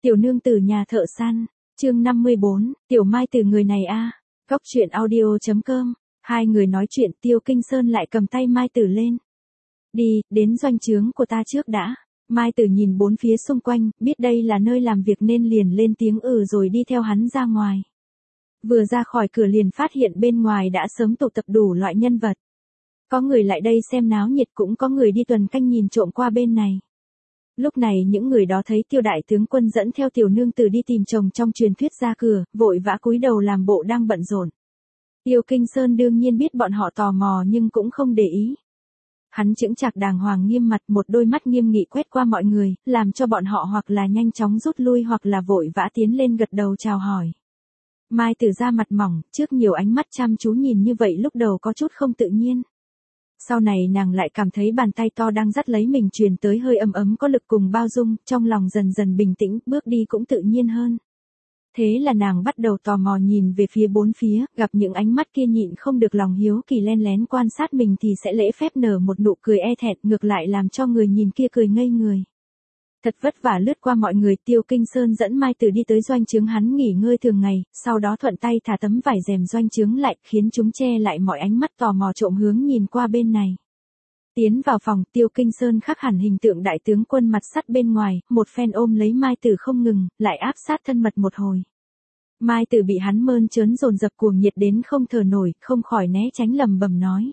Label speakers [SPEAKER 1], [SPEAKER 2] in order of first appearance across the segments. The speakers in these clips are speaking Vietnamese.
[SPEAKER 1] Tiểu nương tử nhà thợ săn, chương 54, Tiểu Mai Tử người này a. Góc truyện audio.com, hai người nói chuyện Tiêu Kinh Sơn lại cầm tay Mai Tử lên. Đi, đến doanh trướng của ta trước đã. Mai Tử nhìn bốn phía xung quanh, biết đây là nơi làm việc nên liền lên tiếng rồi đi theo hắn ra ngoài. Vừa ra khỏi cửa liền phát hiện bên ngoài đã sớm tụ tập đủ loại nhân vật. Có người lại đây xem náo nhiệt, cũng có người đi tuần canh nhìn trộm qua bên này. Lúc này những người đó thấy Tiêu đại tướng quân dẫn theo tiểu nương tử đi tìm chồng trong truyền thuyết ra cửa, vội vã cúi đầu làm bộ đang bận rộn. Tiêu Kinh Sơn đương nhiên biết bọn họ tò mò nhưng cũng không để ý. Hắn chững chạc đàng hoàng nghiêm mặt, một đôi mắt nghiêm nghị quét qua mọi người, làm cho bọn họ hoặc là nhanh chóng rút lui hoặc là vội vã tiến lên gật đầu chào hỏi. Mai Tử ra mặt mỏng, trước nhiều ánh mắt chăm chú nhìn như vậy lúc đầu có chút không tự nhiên. Sau này nàng lại cảm thấy bàn tay to đang dắt lấy mình truyền tới hơi ấm ấm có lực cùng bao dung, trong lòng dần dần bình tĩnh, bước đi cũng tự nhiên hơn. Thế là nàng bắt đầu tò mò nhìn về phía bốn phía, gặp những ánh mắt kia nhịn không được lòng hiếu kỳ len lén quan sát mình thì sẽ lễ phép nở một nụ cười e thẹn, ngược lại làm cho người nhìn kia cười ngây người. Thật vất vả lướt qua mọi người, Tiêu Kinh Sơn dẫn Mai Tử đi tới doanh trướng hắn nghỉ ngơi thường ngày, sau đó thuận tay thả tấm vải rèm doanh trướng lại, khiến chúng che lại mọi ánh mắt tò mò trộm hướng nhìn qua bên này. Tiến vào phòng, Tiêu Kinh Sơn khắc hẳn hình tượng đại tướng quân mặt sắt bên ngoài, một phen ôm lấy Mai Tử không ngừng, lại áp sát thân mật một hồi. Mai Tử bị hắn mơn trớn dồn dập cuồng nhiệt đến không thở nổi, không khỏi né tránh lầm bầm nói.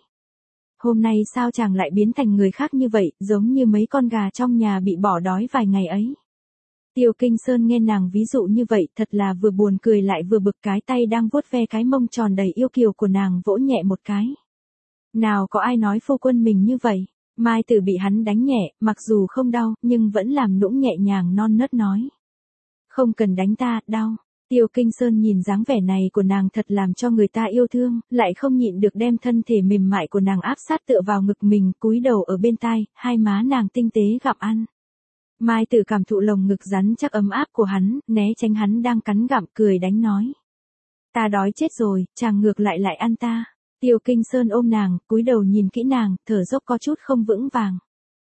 [SPEAKER 1] Hôm nay sao chàng lại biến thành người khác như vậy, giống như mấy con gà trong nhà bị bỏ đói vài ngày ấy. Tiêu Kinh Sơn nghe nàng ví dụ như vậy thật là vừa buồn cười lại vừa bực, cái tay đang vuốt ve cái mông tròn đầy yêu kiều của nàng vỗ nhẹ một cái. Nào có ai nói phu quân mình như vậy. Mai Tử bị hắn đánh nhẹ, mặc dù không đau, nhưng vẫn làm nũng nhẹ nhàng non nớt nói. Không cần đánh ta, đau. Tiêu Kinh Sơn nhìn dáng vẻ này của nàng thật làm cho người ta yêu thương, lại không nhịn được đem thân thể mềm mại của nàng áp sát tựa vào ngực mình, cúi đầu ở bên tai, hai má nàng tinh tế gặm ăn. Mai Tử cảm thụ lồng ngực rắn chắc ấm áp của hắn, né tránh hắn đang cắn gặm, cười đánh nói. Ta đói chết rồi, chàng ngược lại ăn ta. Tiêu Kinh Sơn ôm nàng, cúi đầu nhìn kỹ nàng, thở dốc có chút không vững vàng.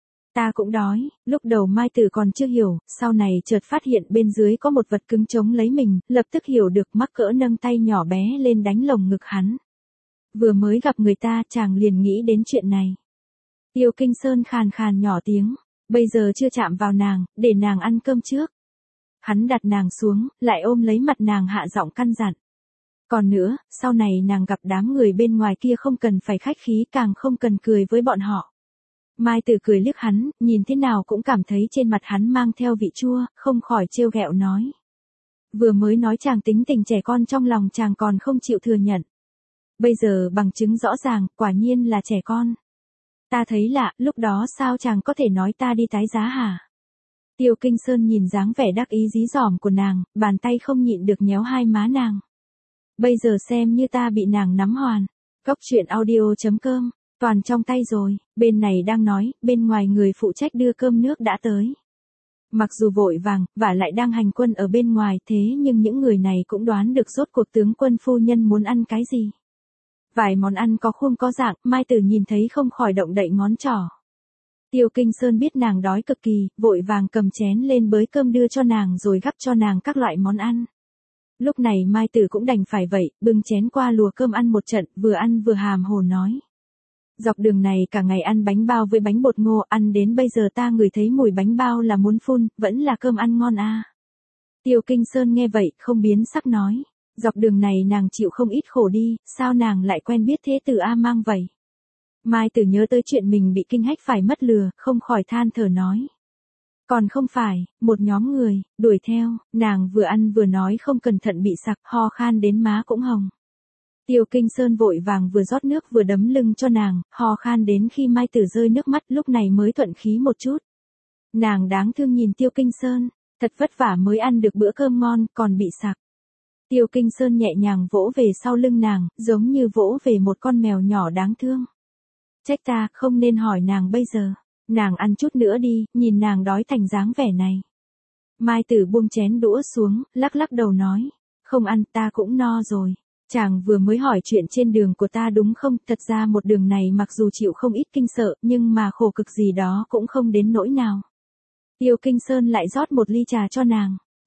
[SPEAKER 1] Ta cũng đói. Lúc đầu Mai Tử còn chưa hiểu, sau này chợt phát hiện bên dưới có một vật cứng chống lấy mình, lập tức hiểu được, mắc cỡ nâng tay nhỏ bé lên đánh lồng ngực hắn. Vừa mới gặp người ta chàng liền nghĩ đến chuyện này. Tiêu Kinh Sơn khàn khàn nhỏ tiếng, bây giờ chưa chạm vào nàng, để nàng ăn cơm trước. Hắn đặt nàng xuống, lại ôm lấy mặt nàng hạ giọng căn dặn. Còn nữa, sau này nàng gặp đám người bên ngoài kia không cần phải khách khí, càng không cần cười với bọn họ. Mai Tử cười liếc hắn, nhìn thế nào cũng cảm thấy trên mặt hắn mang theo vị chua, không khỏi trêu ghẹo nói. Vừa mới nói chàng tính tình trẻ con trong lòng chàng còn không chịu thừa nhận. Bây giờ bằng chứng rõ ràng, quả nhiên là trẻ con. Ta thấy lạ, lúc đó sao chàng có thể nói ta đi tái giá hả? Tiêu Kinh Sơn nhìn dáng vẻ đắc ý dí dỏm của nàng, bàn tay không nhịn được nhéo hai má nàng. Bây giờ xem như ta bị nàng nắm hoàn. Góc truyện audio.com, toàn trong tay rồi, bên này đang nói, bên ngoài người phụ trách đưa cơm nước đã tới. Mặc dù vội vàng, và lại đang hành quân ở bên ngoài, thế nhưng những người này cũng đoán được rốt cuộc tướng quân phu nhân muốn ăn cái gì. Vài món ăn có khuôn có dạng, Mai Tử nhìn thấy không khỏi động đậy ngón trỏ. Tiêu Kinh Sơn biết nàng đói cực kỳ, vội vàng cầm chén lên bới cơm đưa cho nàng rồi gắp cho nàng các loại món ăn. Lúc này Mai Tử cũng đành phải vậy, bưng chén qua lùa cơm ăn một trận, vừa ăn vừa hàm hồ nói. Dọc đường này cả ngày ăn bánh bao với bánh bột ngô, ăn đến bây giờ ta ngửi thấy mùi bánh bao là muốn phun, vẫn là cơm ăn ngon à. Tiêu Kinh Sơn nghe vậy, không biến sắc nói. Dọc đường này nàng chịu không ít khổ đi, sao nàng lại quen biết thế tử A Mang vậy? Mai Tử nhớ tới chuyện mình bị kinh hách phải mất lừa, không khỏi than thở nói. Còn không phải, một nhóm người, đuổi theo, nàng vừa ăn vừa nói không cẩn thận bị sặc, ho khan đến má cũng hồng. Tiêu Kinh Sơn vội vàng vừa rót nước vừa đấm lưng cho nàng, ho khan đến khi Mai Tử rơi nước mắt, lúc này mới thuận khí một chút. Nàng đáng thương nhìn Tiêu Kinh Sơn, thật vất vả mới ăn được bữa cơm ngon, còn bị sặc. Tiêu Kinh Sơn nhẹ nhàng vỗ về sau lưng nàng, giống như vỗ về một con mèo nhỏ đáng thương. Trách ta, không nên hỏi nàng bây giờ. Nàng ăn chút nữa đi, nhìn nàng đói thành dáng vẻ này. Mai Tử buông chén đũa xuống, lắc lắc đầu nói. Không ăn, ta cũng no rồi. Chàng vừa mới hỏi chuyện trên đường của ta đúng không? Thật ra một đường này mặc dù chịu không ít kinh sợ, nhưng mà khổ cực gì đó cũng không đến nỗi nào. Tiêu Kinh Sơn lại rót một ly trà cho nàng.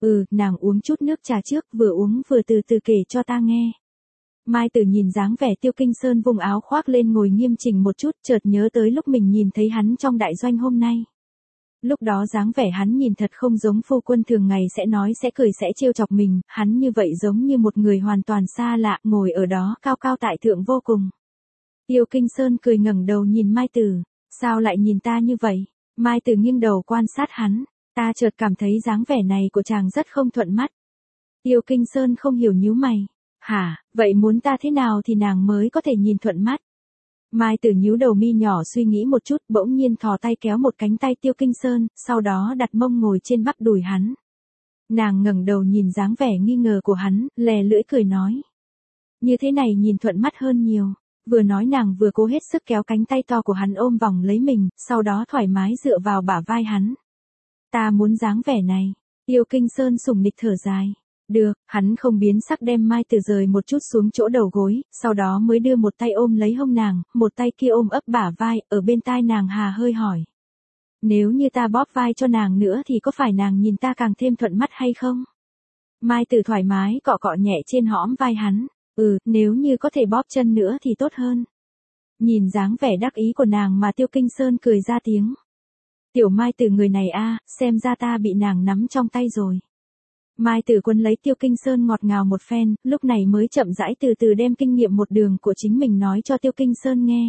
[SPEAKER 1] Nàng uống chút nước trà trước, vừa uống vừa từ từ kể cho ta nghe. Mai Tử nhìn dáng vẻ Tiêu Kinh Sơn vùng áo khoác lên ngồi nghiêm chỉnh một chút, chợt nhớ tới lúc mình nhìn thấy hắn trong đại doanh hôm nay. Lúc đó dáng vẻ hắn nhìn thật không giống phu quân thường ngày sẽ nói sẽ cười sẽ trêu chọc mình, hắn như vậy giống như một người hoàn toàn xa lạ, ngồi ở đó cao cao tại thượng vô cùng. Tiêu Kinh Sơn cười ngẩng đầu nhìn Mai Tử, sao lại nhìn ta như vậy? Mai Tử nghiêng đầu quan sát hắn, ta chợt cảm thấy dáng vẻ này của chàng rất không thuận mắt. Tiêu Kinh Sơn không hiểu nhíu mày, hả, vậy muốn ta thế nào thì nàng mới có thể nhìn thuận mắt? Mai Tử nhíu đầu mi nhỏ suy nghĩ một chút, bỗng nhiên thò tay kéo một cánh tay Tiêu Kinh Sơn, sau đó đặt mông ngồi trên bắp đùi hắn. Nàng ngẩng đầu nhìn dáng vẻ nghi ngờ của hắn, lè lưỡi cười nói. Như thế này nhìn thuận mắt hơn nhiều. Vừa nói nàng vừa cố hết sức kéo cánh tay to của hắn ôm vòng lấy mình, sau đó thoải mái dựa vào bả vai hắn. Ta muốn dáng vẻ này. Tiêu Kinh Sơn sủng nịch thở dài. Được, hắn không biến sắc đem Mai Tử rời một chút xuống chỗ đầu gối, sau đó mới đưa một tay ôm lấy hông nàng, một tay kia ôm ấp bả vai, ở bên tai nàng hà hơi hỏi. Nếu như ta bóp vai cho nàng nữa thì có phải nàng nhìn ta càng thêm thuận mắt hay không? Mai Tử thoải mái cọ cọ nhẹ trên hõm vai hắn. Nếu như có thể bóp chân nữa thì tốt hơn. Nhìn dáng vẻ đắc ý của nàng mà Tiêu Kinh Sơn cười ra tiếng. Tiểu Mai Tử người này xem ra ta bị nàng nắm trong tay rồi. Mai Tử Quân lấy Tiêu Kinh Sơn ngọt ngào một phen, lúc này mới chậm rãi từ từ đem kinh nghiệm một đường của chính mình nói cho Tiêu Kinh Sơn nghe.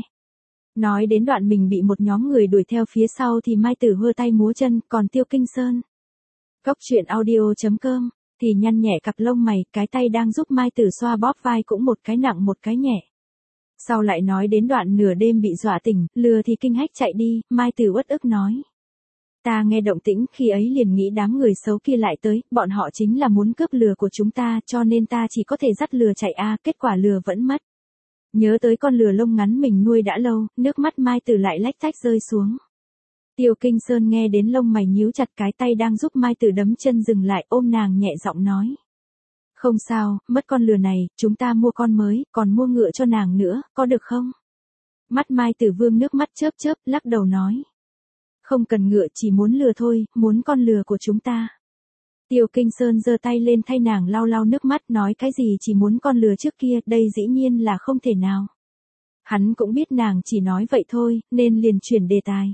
[SPEAKER 1] Nói đến đoạn mình bị một nhóm người đuổi theo phía sau thì Mai Tử hơ tay múa chân, còn Tiêu Kinh Sơn. Cốc truyện audio.com thì nhăn nhẹ cặp lông mày, cái tay đang giúp Mai Tử xoa bóp vai cũng một cái nặng một cái nhẹ. Sau lại nói đến đoạn nửa đêm bị dọa tỉnh, lừa thì kinh hách chạy đi, Mai Tử uất ức nói. Ta nghe động tĩnh khi ấy liền nghĩ đám người xấu kia lại tới, bọn họ chính là muốn cướp lừa của chúng ta cho nên ta chỉ có thể dắt lừa chạy kết quả lừa vẫn mất. Nhớ tới con lừa lông ngắn mình nuôi đã lâu, nước mắt Mai Tử lại lách tách rơi xuống. Tiêu Kinh Sơn nghe đến lông mày nhíu chặt, cái tay đang giúp Mai Tử đấm chân dừng lại, ôm nàng nhẹ giọng nói. Không sao, mất con lừa này, chúng ta mua con mới, còn mua ngựa cho nàng nữa, có được không? Mắt Mai Tử vương nước mắt chớp chớp, lắc đầu nói. Không cần ngựa, chỉ muốn lừa thôi, muốn con lừa của chúng ta. Tiêu Kinh Sơn giơ tay lên thay nàng lau lau nước mắt, nói cái gì chỉ muốn con lừa trước kia, đây dĩ nhiên là không thể nào. Hắn cũng biết nàng chỉ nói vậy thôi, nên liền chuyển đề tài.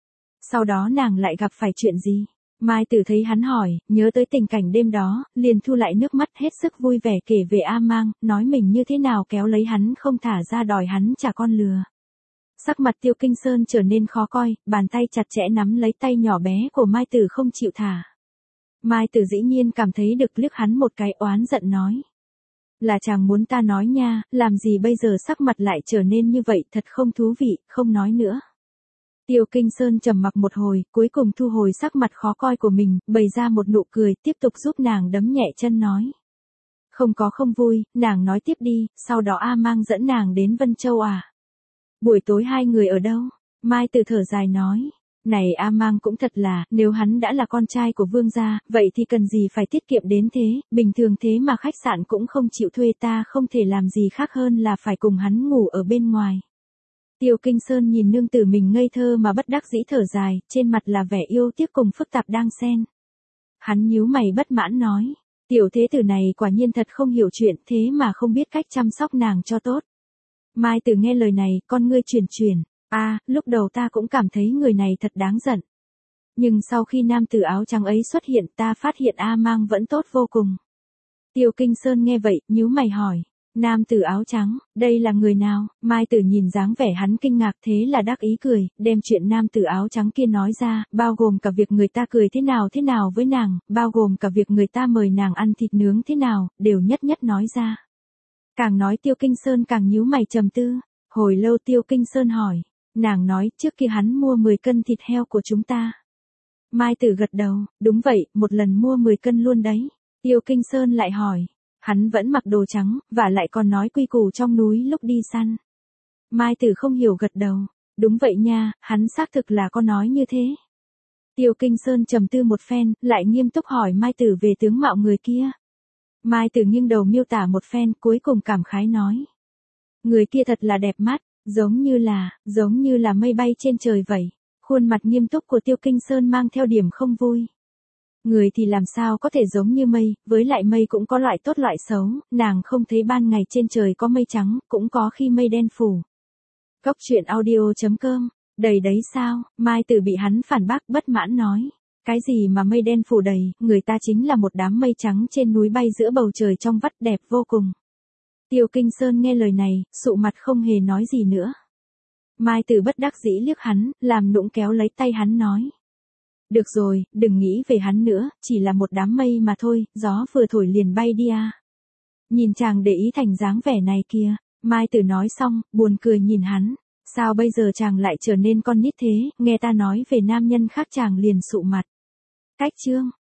[SPEAKER 1] Sau đó nàng lại gặp phải chuyện gì? Mai Tử thấy hắn hỏi, nhớ tới tình cảnh đêm đó, liền thu lại nước mắt hết sức vui vẻ kể về A Mang, nói mình như thế nào kéo lấy hắn không thả ra đòi hắn trả con lừa. Sắc mặt Tiêu Kinh Sơn trở nên khó coi, bàn tay chặt chẽ nắm lấy tay nhỏ bé của Mai Tử không chịu thả. Mai Tử dĩ nhiên cảm thấy được liếc hắn một cái, oán giận nói. Là chàng muốn ta nói nha, làm gì bây giờ sắc mặt lại trở nên như vậy, thật không thú vị, không nói nữa. Tiêu Kinh Sơn trầm mặc một hồi, cuối cùng thu hồi sắc mặt khó coi của mình, bày ra một nụ cười, tiếp tục giúp nàng đấm nhẹ chân nói. Không có không vui, nàng nói tiếp đi, sau đó A Mang dẫn nàng đến Vân Châu à? Buổi tối hai người ở đâu? Mai Tử thở dài nói. Này A Mang cũng thật là, nếu hắn đã là con trai của vương gia, vậy thì cần gì phải tiết kiệm đến thế, bình thường thế mà khách sạn cũng không chịu thuê, ta không thể làm gì khác hơn là phải cùng hắn ngủ ở bên ngoài. Tiêu Kinh Sơn nhìn nương tử mình ngây thơ mà bất đắc dĩ thở dài, trên mặt là vẻ yêu tiếc cùng phức tạp đang xen. Hắn nhíu mày bất mãn nói, tiểu thế tử này quả nhiên thật không hiểu chuyện, thế mà không biết cách chăm sóc nàng cho tốt. Mai Tử nghe lời này, con ngươi chuyển. Lúc đầu ta cũng cảm thấy người này thật đáng giận. Nhưng sau khi nam tử áo trắng ấy xuất hiện, ta phát hiện A Mang vẫn tốt vô cùng. Tiêu Kinh Sơn nghe vậy, nhíu mày hỏi. Nam tử áo trắng, đây là người nào? Mai Tử nhìn dáng vẻ hắn kinh ngạc, thế là đắc ý cười, đem chuyện nam tử áo trắng kia nói ra, bao gồm cả việc người ta cười thế nào với nàng, bao gồm cả việc người ta mời nàng ăn thịt nướng thế nào, đều nhất nhất nói ra. Càng nói Tiêu Kinh Sơn càng nhíu mày trầm tư, hồi lâu Tiêu Kinh Sơn hỏi, nàng nói trước kia hắn mua 10 cân thịt heo của chúng ta. Mai Tử gật đầu, đúng vậy, một lần mua 10 cân luôn đấy. Tiêu Kinh Sơn lại hỏi, hắn vẫn mặc đồ trắng, và lại còn nói quy củ trong núi lúc đi săn. Mai Tử không hiểu gật đầu, đúng vậy nha, hắn xác thực là có nói như thế. Tiêu Kinh Sơn trầm tư một phen, lại nghiêm túc hỏi Mai Tử về tướng mạo người kia. Mai Tử nghiêng đầu miêu tả một phen, cuối cùng cảm khái nói. Người kia thật là đẹp mắt, giống như là mây bay trên trời vậy. Khuôn mặt nghiêm túc của Tiêu Kinh Sơn mang theo điểm không vui. Người thì làm sao có thể giống như mây, với lại mây cũng có loại tốt loại xấu, nàng không thấy ban ngày trên trời có mây trắng, cũng có khi mây đen phủ. Góc truyện audio.com, đầy đấy sao, Mai Tử bị hắn phản bác bất mãn nói. Cái gì mà mây đen phủ đầy, người ta chính là một đám mây trắng trên núi bay giữa bầu trời trong vắt đẹp vô cùng. Tiêu Kinh Sơn nghe lời này, sụ mặt không hề nói gì nữa. Mai Tử bất đắc dĩ liếc hắn, làm nũng kéo lấy tay hắn nói. Được rồi, đừng nghĩ về hắn nữa, chỉ là một đám mây mà thôi, gió vừa thổi liền bay đi à. Nhìn chàng để ý thành dáng vẻ này kìa, Mai Tử nói xong, buồn cười nhìn hắn. Sao bây giờ chàng lại trở nên con nít thế, nghe ta nói về nam nhân khác chàng liền sụ mặt. Cách chương.